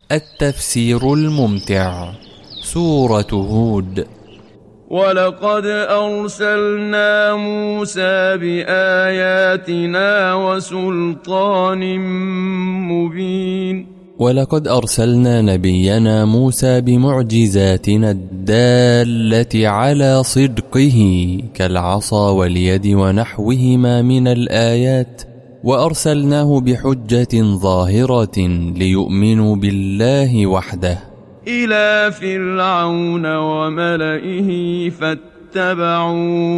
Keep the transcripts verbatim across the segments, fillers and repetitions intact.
التفسير الممتع. سورة هود. ولقد أرسلنا موسى بآياتنا وسلطان مبين ولقد أرسلنا نبينا موسى بمعجزاتنا الدالة على صدقه كالعصا واليد ونحوهما من الآيات، وأرسلناه بحجة ظاهرة ليؤمنوا بالله وحده إلى فرعون وملئه فاتبعوا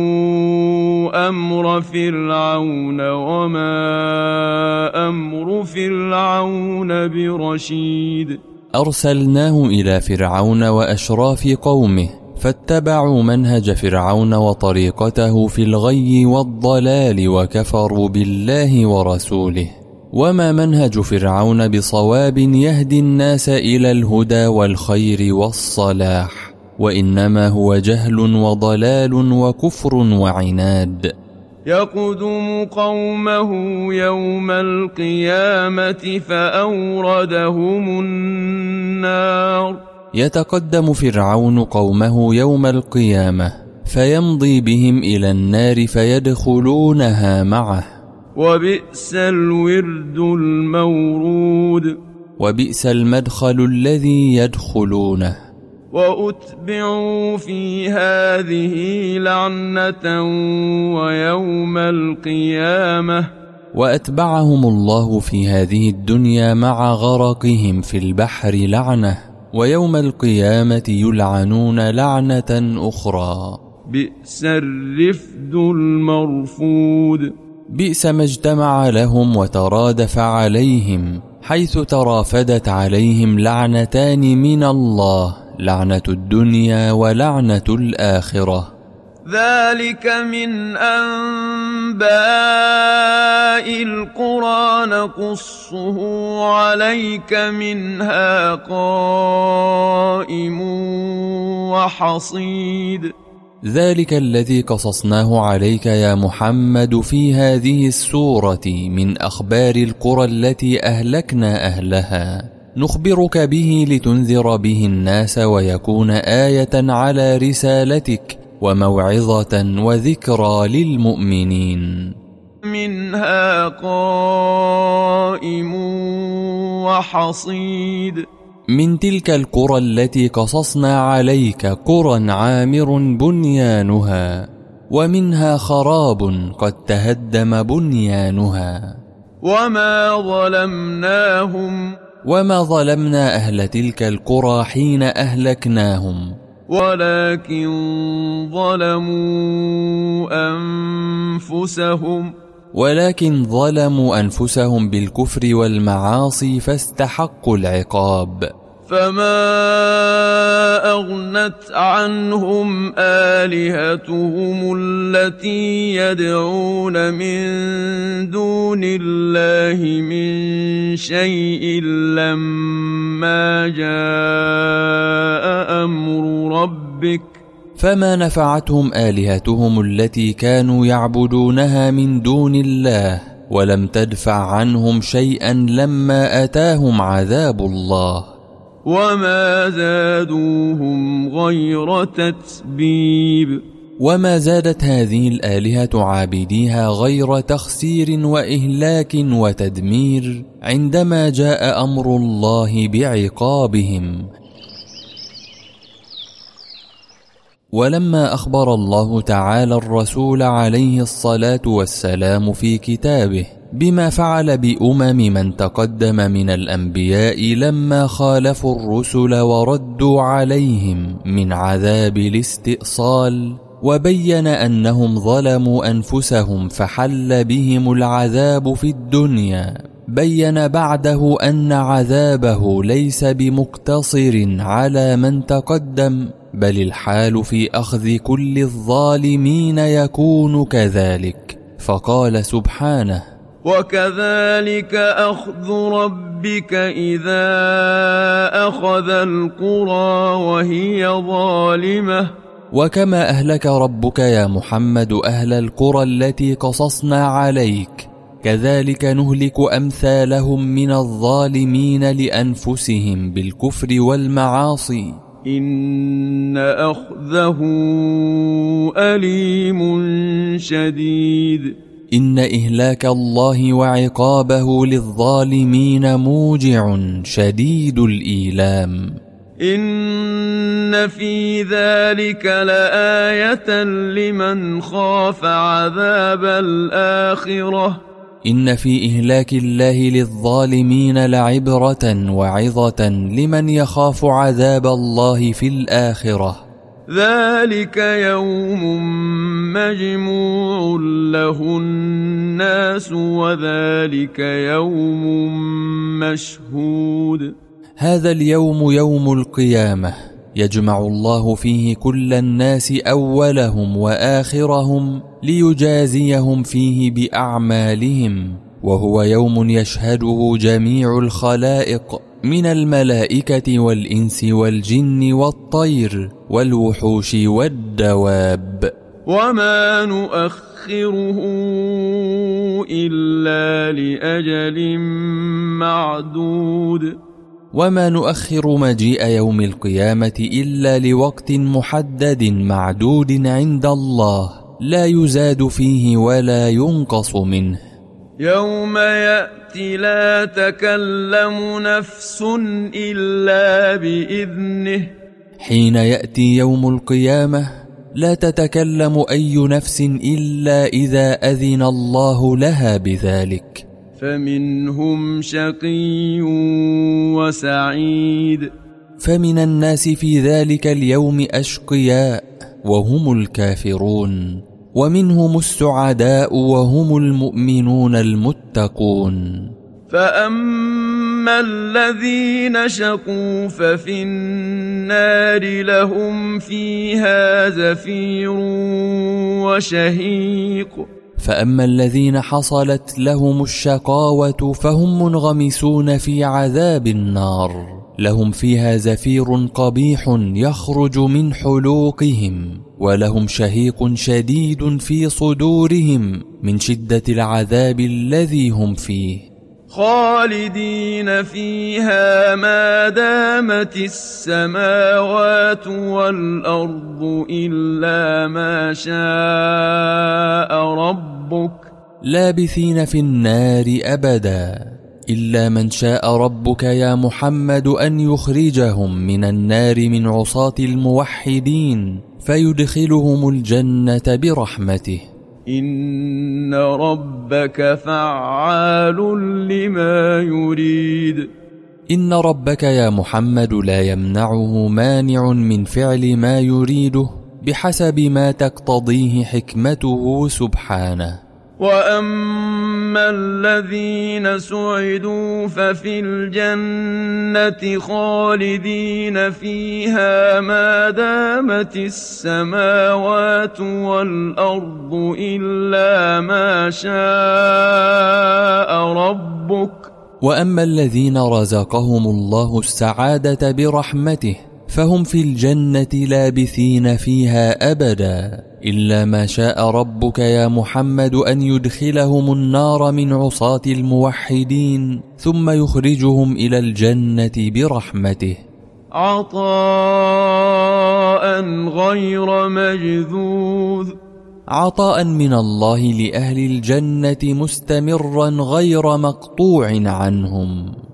أمر فرعون وما أمر فرعون برشيد. أرسلناه إلى فرعون وأشراف قومه فاتبعوا منهج فرعون وطريقته في الغي والضلال وكفروا بالله ورسوله، وما منهج فرعون بصواب يهدي الناس إلى الهدى والخير والصلاح، وإنما هو جهل وضلال وكفر وعناد. يقدم قومه يوم القيامة فأوردهم النار. يتقدم فرعون قومه يوم القيامة فيمضي بهم إلى النار فيدخلونها معه. وبئس الورد المورود. وبئس المدخل الذي يدخلونه. وأتبعوا في هذه لعنة ويوم القيامة. وأتبعهم الله في هذه الدنيا مع غرقهم في البحر لعنة، ويوم القيامة يلعنون لعنة أخرى. بئس الرفد المرفود. بئس ما اجتمع لهم وترادف عليهم، حيث ترافدت عليهم لعنتان من الله، لعنة الدنيا ولعنة الآخرة. ذلك من أنباء القرى نقصه عليك منها قائم وحصيد. ذلك الذي قصصناه عليك يا محمد في هذه السورة من أخبار القرى التي أهلكنا أهلها، نخبرك به لتنذر به الناس ويكون آية على رسالتك وموعظة وذكرى للمؤمنين. منها قائم وحصيد. من تلك القرى التي قصصنا عليك قرى عامر بنيانها، ومنها خراب قد تهدم بنيانها. وما ظلمناهم. وما ظلمنا أهل تلك القرى حين أهلكناهم، ولكن ظلموا أنفسهم. ولكن ظلموا أنفسهم بالكفر والمعاصي فاستحقوا العقاب. فما أغنت عنهم آلهتهم التي يدعون من دون الله من شيء لما جاء أمر ربك. فما نفعتهم آلهتهم التي كانوا يعبدونها من دون الله، ولم تدفع عنهم شيئا لما أتاهم عذاب الله. وما زادوهم غير تتبيب. وما زادت هذه الآلهة عابديها غير تخسير وإهلاك وتدمير عندما جاء أمر الله بعقابهم. ولما أخبر الله تعالى الرسول عليه الصلاة والسلام في كتابه بما فعل بأمم من تقدم من الأنبياء لما خالفوا الرسل وردوا عليهم من عذاب الاستئصال، وبين أنهم ظلموا أنفسهم فحل بهم العذاب في الدنيا، بين بعده أن عذابه ليس بمقتصر على من تقدم، بل الحال في أخذ كل الظالمين يكون كذلك. فقال سبحانه: وكذلك أخذ ربك إذا أخذ القرى وهي ظالمة. وكما أهلك ربك يا محمد أهل القرى التي قصصنا عليك، كذلك نهلك أمثالهم من الظالمين لأنفسهم بالكفر والمعاصي إن أخذه أليم شديد إن إهلاك الله وعقابه للظالمين موجع شديد الإيلام إن في ذلك لآية لمن خاف عذاب الآخرة إن في إهلاك الله للظالمين لعبرة وعظة لمن يخاف عذاب الله في الآخرة ذلك يوم مجموع له الناس وذلك يوم مشهود هذا اليوم يوم القيامة يجمع الله فيه كل الناس أولهم وآخرهم ليجازيهم فيه بأعمالهم وهو يوم يشهده جميع الخلائق من الملائكة والإنس والجن والطير والوحوش والدواب وما نؤخره إلا لأجل معدود وما نؤخر مجيء يوم القيامة إلا لوقت محدد معدود عند الله لا يزاد فيه ولا ينقص منه يوم يأتي لا تكلم نفس إلا بإذنه حين يأتي يوم القيامة لا تتكلم أي نفس إلا إذا أذن الله لها بذلك فمنهم شقي وسعيد فمن الناس في ذلك اليوم أشقياء وهم الكافرون ومنهم السعداء وهم المؤمنون المتقون فأما الذين شقوا ففي النار لهم فيها زفير وشهيق فأما الذين حصلت لهم الشقاوة فهم منغمسون في عذاب النار لهم فيها زفير قبيح يخرج من حلوقهم ولهم شهيق شديد في صدورهم من شدة العذاب الذي هم فيه خالدين فيها ما دامت السماوات والأرض إلا ما شاء ربك لابثين في النار أبدا إلا من شاء ربك يا محمد أن يخرجهم من النار من عصاة الموحدين فيدخلهم الجنة برحمته إن ربك فعال لما يريد إن ربك يا محمد لا يمنعه مانع من فعل ما يريده بحسب ما تقتضيه حكمته سبحانه وأما الذين سعدوا ففي الجنة خالدين فيها ما دامت السماوات والأرض إلا ما شاء ربك وأما الذين رزقهم الله السعادة برحمته فهم في الجنة لابثين فيها أبدا إلا ما شاء ربك يا محمد أن يدخلهم النار من عصاة الموحدين ثم يخرجهم إلى الجنة برحمته عطاء غير مجذوذ عطاء من الله لأهل الجنة مستمرا غير مقطوع عنهم